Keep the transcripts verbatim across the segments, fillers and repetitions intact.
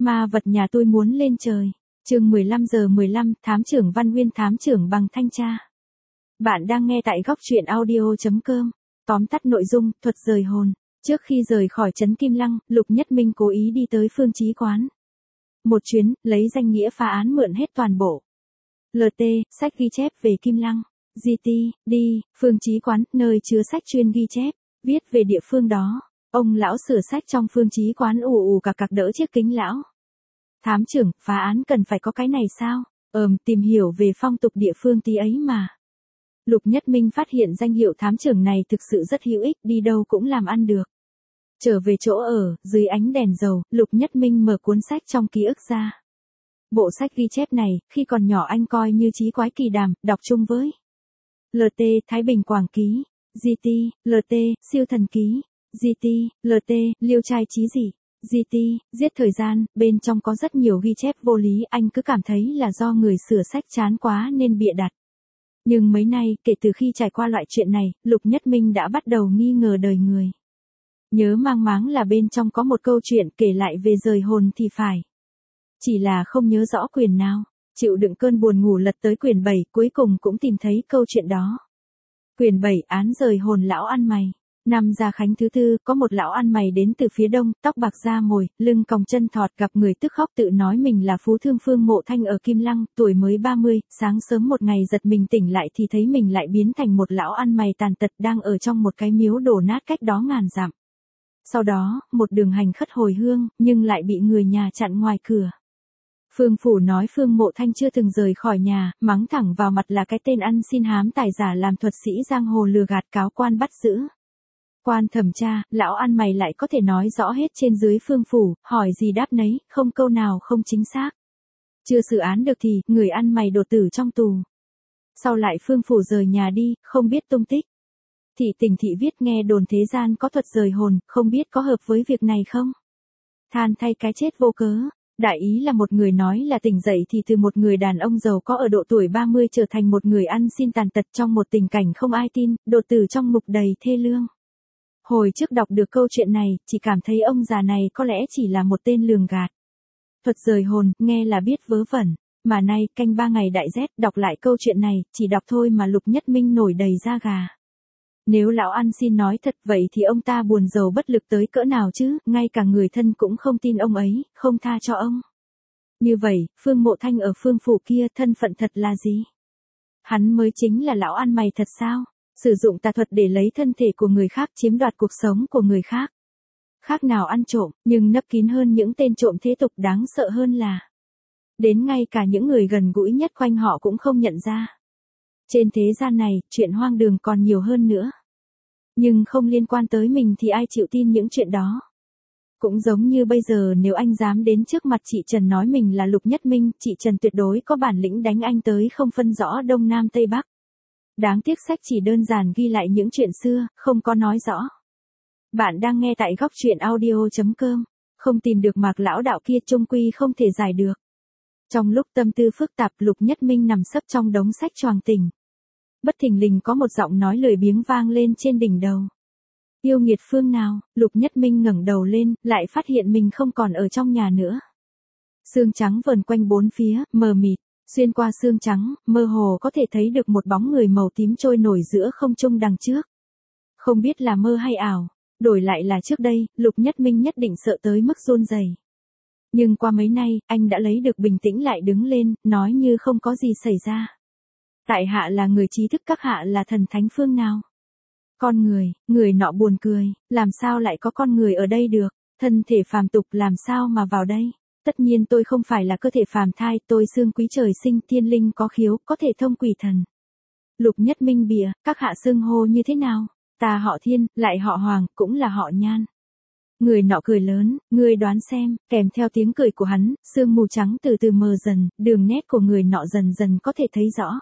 Ma vật nhà tôi muốn lên trời. Chương mười lăm giờ mười lăm, thám trưởng Văn Nguyên thám trưởng bằng thanh tra. Bạn đang nghe tại góc truyện audio chấm com. Tóm tắt nội dung, thuật rời hồn. Trước khi rời khỏi trấn Kim Lăng, Lục Nhất Minh cố ý đi tới Phương Chí quán. Một chuyến, lấy danh nghĩa phá án mượn hết toàn bộ lờ tê, sách ghi chép về Kim Lăng. giê tê, đi, Phương Chí quán, nơi chứa sách chuyên ghi chép, viết về địa phương đó. Ông lão sửa sách trong Phương Chí quán ù ù cạc cạc đỡ chiếc kính lão. Thám trưởng, phá án cần phải có cái này sao? Ờm, tìm hiểu về phong tục địa phương tí ấy mà. Lục Nhất Minh phát hiện danh hiệu thám trưởng này thực sự rất hữu ích, đi đâu cũng làm ăn được. Trở về chỗ ở, dưới ánh đèn dầu, Lục Nhất Minh mở cuốn sách trong ký ức ra. Bộ sách ghi chép này, khi còn nhỏ anh coi như chí quái kỳ đàm, đọc chung với lờ tê, Thái Bình Quảng Ký, giê tê, lờ tê, Siêu Thần Ký, giê tê, lờ tê, Liêu Trai Chí Dị, giê tê, giết thời gian, bên trong có rất nhiều ghi chép vô lý, anh cứ cảm thấy là do người sửa sách chán quá nên bịa đặt. Nhưng mấy nay, kể từ khi trải qua loại chuyện này, Lục Nhất Minh đã bắt đầu nghi ngờ đời người. Nhớ mang máng là bên trong có một câu chuyện kể lại về rời hồn thì phải. Chỉ là không nhớ rõ quyển nào, chịu đựng cơn buồn ngủ lật tới quyển bảy, cuối cùng cũng tìm thấy câu chuyện đó. Quyển bảy, án rời hồn lão ăn mày. Năm Gia Khánh thứ tư, có một lão ăn mày đến từ phía đông, tóc bạc da mồi, lưng còng chân thọt, gặp người tức khóc tự nói mình là phú thương Phương Mộ Thanh ở Kim Lăng, tuổi mới ba mươi, sáng sớm một ngày giật mình tỉnh lại thì thấy mình lại biến thành một lão ăn mày tàn tật đang ở trong một cái miếu đổ nát cách đó ngàn dặm. Sau đó, một đường hành khất hồi hương, nhưng lại bị người nhà chặn ngoài cửa. Phương Phủ nói Phương Mộ Thanh chưa từng rời khỏi nhà, mắng thẳng vào mặt là cái tên ăn xin hám tài giả làm thuật sĩ giang hồ lừa gạt, cáo quan bắt giữ. Quan thẩm tra, lão ăn mày lại có thể nói rõ hết trên dưới Phương Phủ, hỏi gì đáp nấy, không câu nào không chính xác. Chưa xử án được thì, người ăn mày đột tử trong tù. Sau lại Phương Phủ rời nhà đi, không biết tung tích. Thị Tình Thị viết nghe đồn thế gian có thuật rời hồn, không biết có hợp với việc này không? Than thay cái chết vô cớ. Đại ý là một người nói là tỉnh dậy thì từ một người đàn ông giàu có ở độ tuổi ba mươi trở thành một người ăn xin tàn tật trong một tình cảnh không ai tin, đột tử trong ngục đầy thê lương. Hồi trước đọc được câu chuyện này, chỉ cảm thấy ông già này có lẽ chỉ là một tên lường gạt. Thuật rời hồn, nghe là biết vớ vẩn, mà nay, canh ba ngày đại rét, đọc lại câu chuyện này, chỉ đọc thôi mà Lục Nhất Minh nổi đầy da gà. Nếu lão ăn xin nói thật vậy thì ông ta buồn rầu bất lực tới cỡ nào chứ, ngay cả người thân cũng không tin ông ấy, không tha cho ông. Như vậy, Phương Mộ Thanh ở Phương Phủ kia thân phận thật là gì? Hắn mới chính là lão ăn mày thật sao? Sử dụng tà thuật để lấy thân thể của người khác chiếm đoạt cuộc sống của người khác. Khác nào ăn trộm, nhưng nấp kín hơn những tên trộm thế tục, đáng sợ hơn là đến ngay cả những người gần gũi nhất quanh họ cũng không nhận ra. Trên thế gian này, chuyện hoang đường còn nhiều hơn nữa. Nhưng không liên quan tới mình thì ai chịu tin những chuyện đó. Cũng giống như bây giờ nếu anh dám đến trước mặt chị Trần nói mình là Lục Nhất Minh, chị Trần tuyệt đối có bản lĩnh đánh anh tới không phân rõ Đông Nam Tây Bắc. Đáng tiếc sách chỉ đơn giản ghi lại những chuyện xưa, không có nói rõ. Bạn đang nghe tại góc truyện audio chấm com. Không tìm được Mạc lão đạo kia chung quy không thể giải được. Trong lúc tâm tư phức tạp, Lục Nhất Minh nằm sấp trong đống sách choàng tỉnh. Bất thình lình có một giọng nói lười biếng vang lên trên đỉnh đầu. Yêu nghiệt phương nào? Lục Nhất Minh ngẩng đầu lên, lại phát hiện mình không còn ở trong nhà nữa. Sương trắng vờn quanh bốn phía, mờ mịt. Xuyên qua sương trắng, mơ hồ có thể thấy được một bóng người màu tím trôi nổi giữa không trung đằng trước. Không biết là mơ hay ảo, đổi lại là trước đây, Lục Nhất Minh nhất định sợ tới mức run rẩy. Nhưng qua mấy nay, anh đã lấy được bình tĩnh lại đứng lên, nói như không có gì xảy ra. Tại hạ là người trí thức, các hạ là thần thánh phương nào? Con người, người nọ buồn cười, làm sao lại có con người ở đây được, thân thể phàm tục làm sao mà vào đây? Tất nhiên tôi không phải là cơ thể phàm thai, tôi xương quý trời sinh, thiên linh có khiếu, có thể thông quỷ thần. Lục Nhất Minh bìa, các hạ xưng hô như thế nào? Ta họ Thiên, lại họ Hoàng, cũng là họ Nhan. Người nọ cười lớn, ngươi đoán xem, kèm theo tiếng cười của hắn, sương mù trắng từ từ mờ dần, đường nét của người nọ dần dần có thể thấy rõ.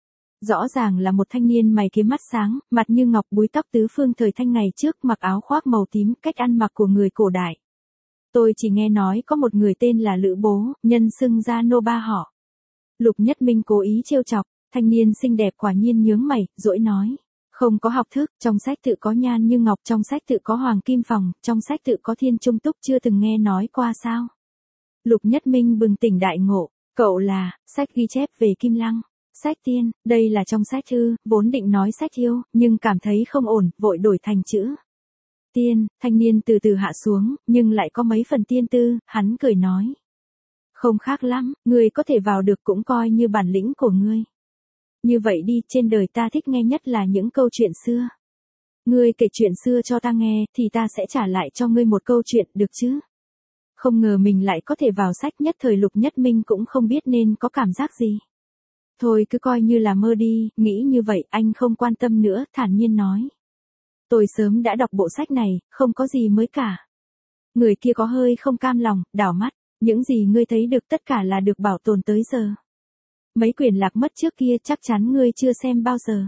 Rõ ràng là một thanh niên mày kiếm mắt sáng, mặt như ngọc, búi tóc tứ phương thời thanh ngày trước, mặc áo khoác màu tím, cách ăn mặc của người cổ đại. Tôi chỉ nghe nói có một người tên là Lữ Bố, nhân xưng ra nô ba họ. Lục Nhất Minh cố ý trêu chọc, thanh niên xinh đẹp quả nhiên nhướng mày, dỗi nói. Không có học thức, trong sách tự có Nhan Như Ngọc, trong sách tự có Hoàng Kim Phòng, trong sách tự có Thiên Trung Túc, chưa từng nghe nói qua sao? Lục Nhất Minh bừng tỉnh đại ngộ, cậu là, sách ghi chép về Kim Lăng. Sách tiên, đây là trong sách thư, vốn định nói sách yêu, nhưng cảm thấy không ổn, vội đổi thành chữ tiên. Thanh niên từ từ hạ xuống, nhưng lại có mấy phần tiên tư, hắn cười nói. Không khác lắm, ngươi có thể vào được cũng coi như bản lĩnh của ngươi. Như vậy đi, trên đời ta thích nghe nhất là những câu chuyện xưa. Ngươi kể chuyện xưa cho ta nghe, thì ta sẽ trả lại cho ngươi một câu chuyện, được chứ? Không ngờ mình lại có thể vào sách, nhất thời Lục Nhất Minh cũng không biết nên có cảm giác gì. Thôi cứ coi như là mơ đi, nghĩ như vậy anh không quan tâm nữa, thản nhiên nói. Tôi sớm đã đọc bộ sách này, không có gì mới cả. Người kia có hơi không cam lòng, đảo mắt, những gì ngươi thấy được tất cả là được bảo tồn tới giờ. Mấy quyển lạc mất trước kia chắc chắn ngươi chưa xem bao giờ.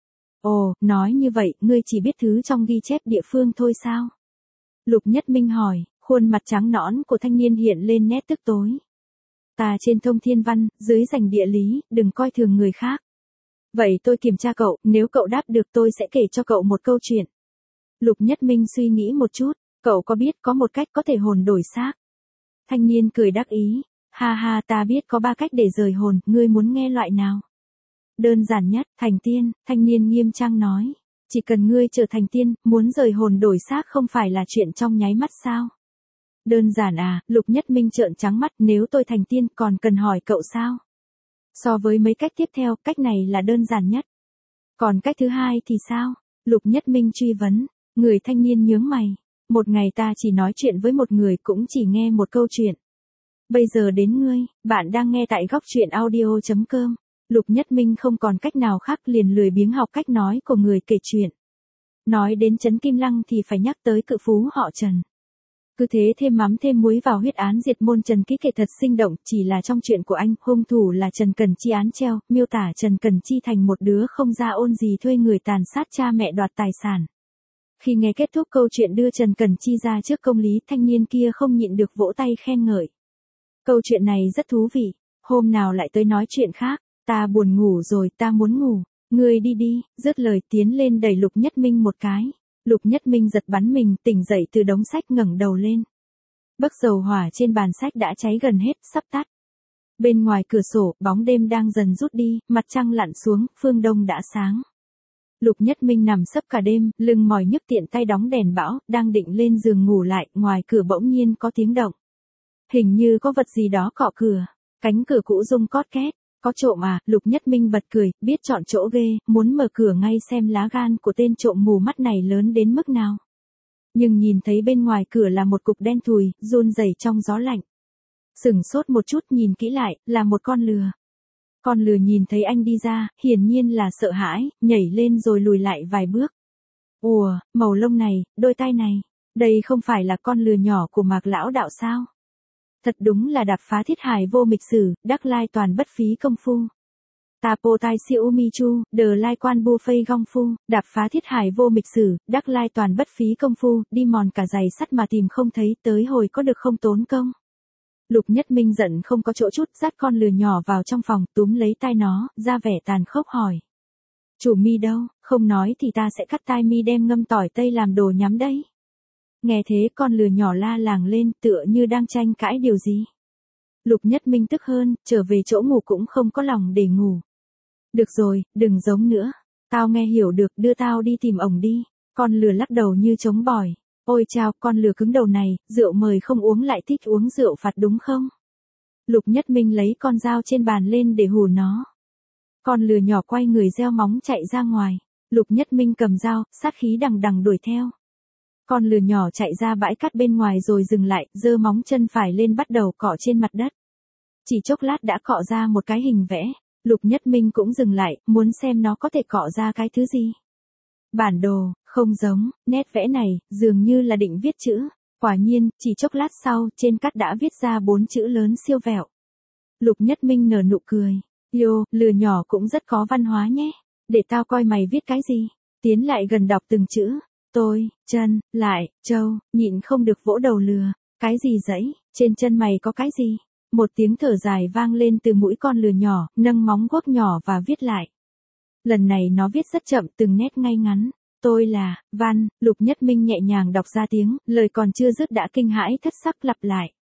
Ồ, nói như vậy, ngươi chỉ biết thứ trong ghi chép địa phương thôi sao? Lục Nhất Minh hỏi, khuôn mặt trắng nõn của thanh niên hiện lên nét tức tối. Ta trên thông thiên văn, dưới dành địa lý, đừng coi thường người khác. Vậy tôi kiểm tra cậu, nếu cậu đáp được tôi sẽ kể cho cậu một câu chuyện. Lục Nhất Minh suy nghĩ một chút, cậu có biết có một cách có thể hồn đổi xác? Thanh niên cười đắc ý, ha ha, ta biết có ba cách để rời hồn, ngươi muốn nghe loại nào? Đơn giản nhất, thành tiên, thanh niên nghiêm trang nói. Chỉ cần ngươi trở thành tiên, muốn rời hồn đổi xác không phải là chuyện trong nháy mắt sao? Đơn giản à, Lục Nhất Minh trợn trắng mắt, nếu tôi thành tiên còn cần hỏi cậu sao? So với mấy cách tiếp theo, cách này là đơn giản nhất. Còn cách thứ hai thì sao? Lục Nhất Minh truy vấn, người thanh niên nhướng mày. Một ngày ta chỉ nói chuyện với một người cũng chỉ nghe một câu chuyện. Bây giờ đến ngươi, bạn đang nghe tại góc truyện audio chấm com. Lục Nhất Minh không còn cách nào khác liền lười biếng học cách nói của người kể chuyện. Nói đến trấn Kim Lăng thì phải nhắc tới cự phú họ Trần. Cứ thế thêm mắm thêm muối vào huyết án diệt môn Trần Ký kể thật sinh động, chỉ là trong chuyện của anh, hung thủ là Trần Cần Chi án treo, miêu tả Trần Cần Chi thành một đứa không ra ôn gì thuê người tàn sát cha mẹ đoạt tài sản. Khi nghe kết thúc câu chuyện đưa Trần Cần Chi ra trước công lý, thanh niên kia không nhịn được vỗ tay khen ngợi. Câu chuyện này rất thú vị, hôm nào lại tới nói chuyện khác, ta buồn ngủ rồi, ta muốn ngủ, ngươi đi đi, dứt lời tiến lên đẩy Lục Nhất Minh một cái. Lục Nhất Minh giật bắn mình, tỉnh dậy từ đống sách, ngẩng đầu lên. Bấc dầu hỏa trên bàn sách đã cháy gần hết, sắp tắt. Bên ngoài cửa sổ, bóng đêm đang dần rút đi, mặt trăng lặn xuống, phương đông đã sáng. Lục Nhất Minh nằm sấp cả đêm, lưng mỏi nhức tiện tay đóng đèn bão, đang định lên giường ngủ lại, ngoài cửa bỗng nhiên có tiếng động. Hình như có vật gì đó cọ cửa, cánh cửa cũ rung cót két. Có trộm à? Lục Nhất Minh bật cười, biết chọn chỗ ghê, muốn mở cửa ngay xem lá gan của tên trộm mù mắt này lớn đến mức nào. Nhưng nhìn thấy bên ngoài cửa là một cục đen thùi, run rẩy trong gió lạnh. Sửng sốt một chút, nhìn kỹ lại, là một con lừa. Con lừa nhìn thấy anh đi ra, hiển nhiên là sợ hãi, nhảy lên rồi lùi lại vài bước. Ùa, màu lông này, đôi tai này, đây không phải là con lừa nhỏ của Mạc lão đạo sao? Thật đúng là đạp phá thiết hải vô mịch sử, đắc lai toàn bất phí công phu. Ta po tai siêu mi chu, đờ lai quan bu phây gong phu, đạp phá thiết hải vô mịch sử, đắc lai toàn bất phí công phu, đi mòn cả giày sắt mà tìm không thấy, tới hồi có được không tốn công. Lục Nhất Minh giận không có chỗ chút, dắt con lừa nhỏ vào trong phòng, túm lấy tai nó, ra vẻ tàn khốc hỏi. Chủ mi đâu, không nói thì ta sẽ cắt tai mi đem ngâm tỏi tây làm đồ nhắm đấy. Nghe thế con lừa nhỏ la làng lên, tựa như đang tranh cãi điều gì. Lục Nhất Minh tức hơn, trở về chỗ ngủ cũng không có lòng để ngủ. Được rồi, đừng giống nữa. Tao nghe hiểu được, đưa tao đi tìm ổng đi. Con lừa lắc đầu như trống bỏi. Ôi chao, con lừa cứng đầu này, rượu mời không uống lại thích uống rượu phạt đúng không? Lục Nhất Minh lấy con dao trên bàn lên để hù nó. Con lừa nhỏ quay người reo móng chạy ra ngoài. Lục Nhất Minh cầm dao, sát khí đằng đằng đuổi theo. Con lừa nhỏ chạy ra bãi cát bên ngoài rồi dừng lại, giơ móng chân phải lên bắt đầu cọ trên mặt đất. Chỉ chốc lát đã cọ ra một cái hình vẽ. Lục Nhất Minh cũng dừng lại, muốn xem nó có thể cọ ra cái thứ gì. Bản đồ, không giống, nét vẽ này, dường như là định viết chữ. Quả nhiên, chỉ chốc lát sau, trên cát đã viết ra bốn chữ lớn siêu vẹo. Lục Nhất Minh nở nụ cười. Yo, lừa nhỏ cũng rất có văn hóa nhé. Để tao coi mày viết cái gì. Tiến lại gần đọc từng chữ. Tôi, chân, lại, châu, nhịn không được vỗ đầu lừa. Cái gì dẫy, trên chân mày có cái gì? Một tiếng thở dài vang lên từ mũi con lừa nhỏ, nâng móng guốc nhỏ và viết lại. Lần này nó viết rất chậm, từng nét ngay ngắn. Tôi là, Văn, Lục Nhất Minh nhẹ nhàng đọc ra tiếng, lời còn chưa dứt đã kinh hãi thất sắc lặp lại.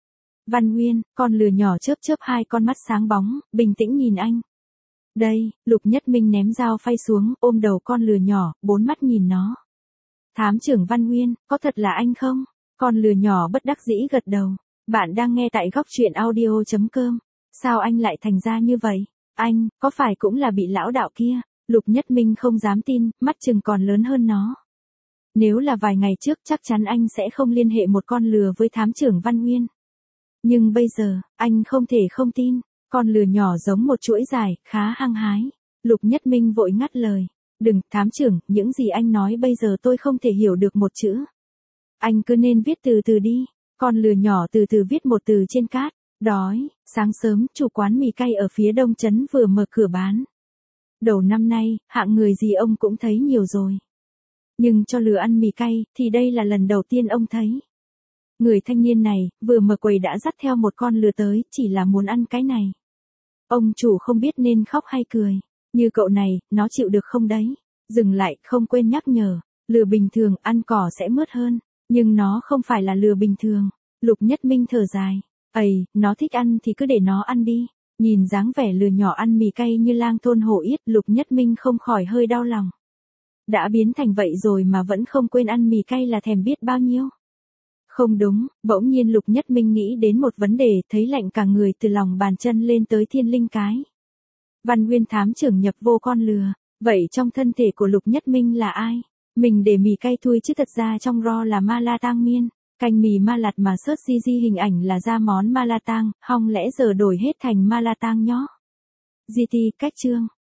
Văn Nguyên, con lừa nhỏ chớp chớp hai con mắt sáng bóng, bình tĩnh nhìn anh. Đây, Lục Nhất Minh ném dao phay xuống, ôm đầu con lừa nhỏ, bốn mắt nhìn nó. Thám trưởng Văn Nguyên, có thật là anh không? Con lừa nhỏ bất đắc dĩ gật đầu. Bạn đang nghe tại góc truyện audio chấm com. Sao anh lại thành ra như vậy? Anh, có phải cũng là bị lão đạo kia? Lục Nhất Minh không dám tin, mắt chừng còn lớn hơn nó. Nếu là vài ngày trước chắc chắn anh sẽ không liên hệ một con lừa với thám trưởng Văn Nguyên. Nhưng bây giờ, anh không thể không tin. Con lừa nhỏ giống một chuỗi dài, khá hăng hái. Lục Nhất Minh vội ngắt lời. Đừng, thám trưởng, những gì anh nói bây giờ tôi không thể hiểu được một chữ. Anh cứ nên viết từ từ đi. Con lừa nhỏ từ từ viết một từ trên cát. Đói, sáng sớm, chủ quán mì cay ở phía đông trấn vừa mở cửa bán. Đầu năm nay, hạng người gì ông cũng thấy nhiều rồi. Nhưng cho lừa ăn mì cay, thì đây là lần đầu tiên ông thấy. Người thanh niên này, vừa mở quầy đã dắt theo một con lừa tới, chỉ là muốn ăn cái này. Ông chủ không biết nên khóc hay cười. Như cậu này, nó chịu được không đấy? Dừng lại, không quên nhắc nhở. Lừa bình thường, ăn cỏ sẽ mướt hơn. Nhưng nó không phải là lừa bình thường. Lục Nhất Minh thở dài. Ây, nó thích ăn thì cứ để nó ăn đi. Nhìn dáng vẻ lừa nhỏ ăn mì cay như lang thôn hổ yết, Lục Nhất Minh không khỏi hơi đau lòng. Đã biến thành vậy rồi mà vẫn không quên ăn mì cay là thèm biết bao nhiêu. Không đúng, bỗng nhiên Lục Nhất Minh nghĩ đến một vấn đề, thấy lạnh cả người từ lòng bàn chân lên tới thiên linh cái. Văn Nguyên thám trưởng nhập vô con lừa, vậy trong thân thể của Lục Nhất Minh là ai? Mình để mì cay thui chứ thật ra trong ro là ma la tang miên, canh mì ma lạt mà search gi gi hình ảnh là ra món ma la tang, hong lẽ giờ đổi hết thành ma la tang nhó. giê tê, cách chương.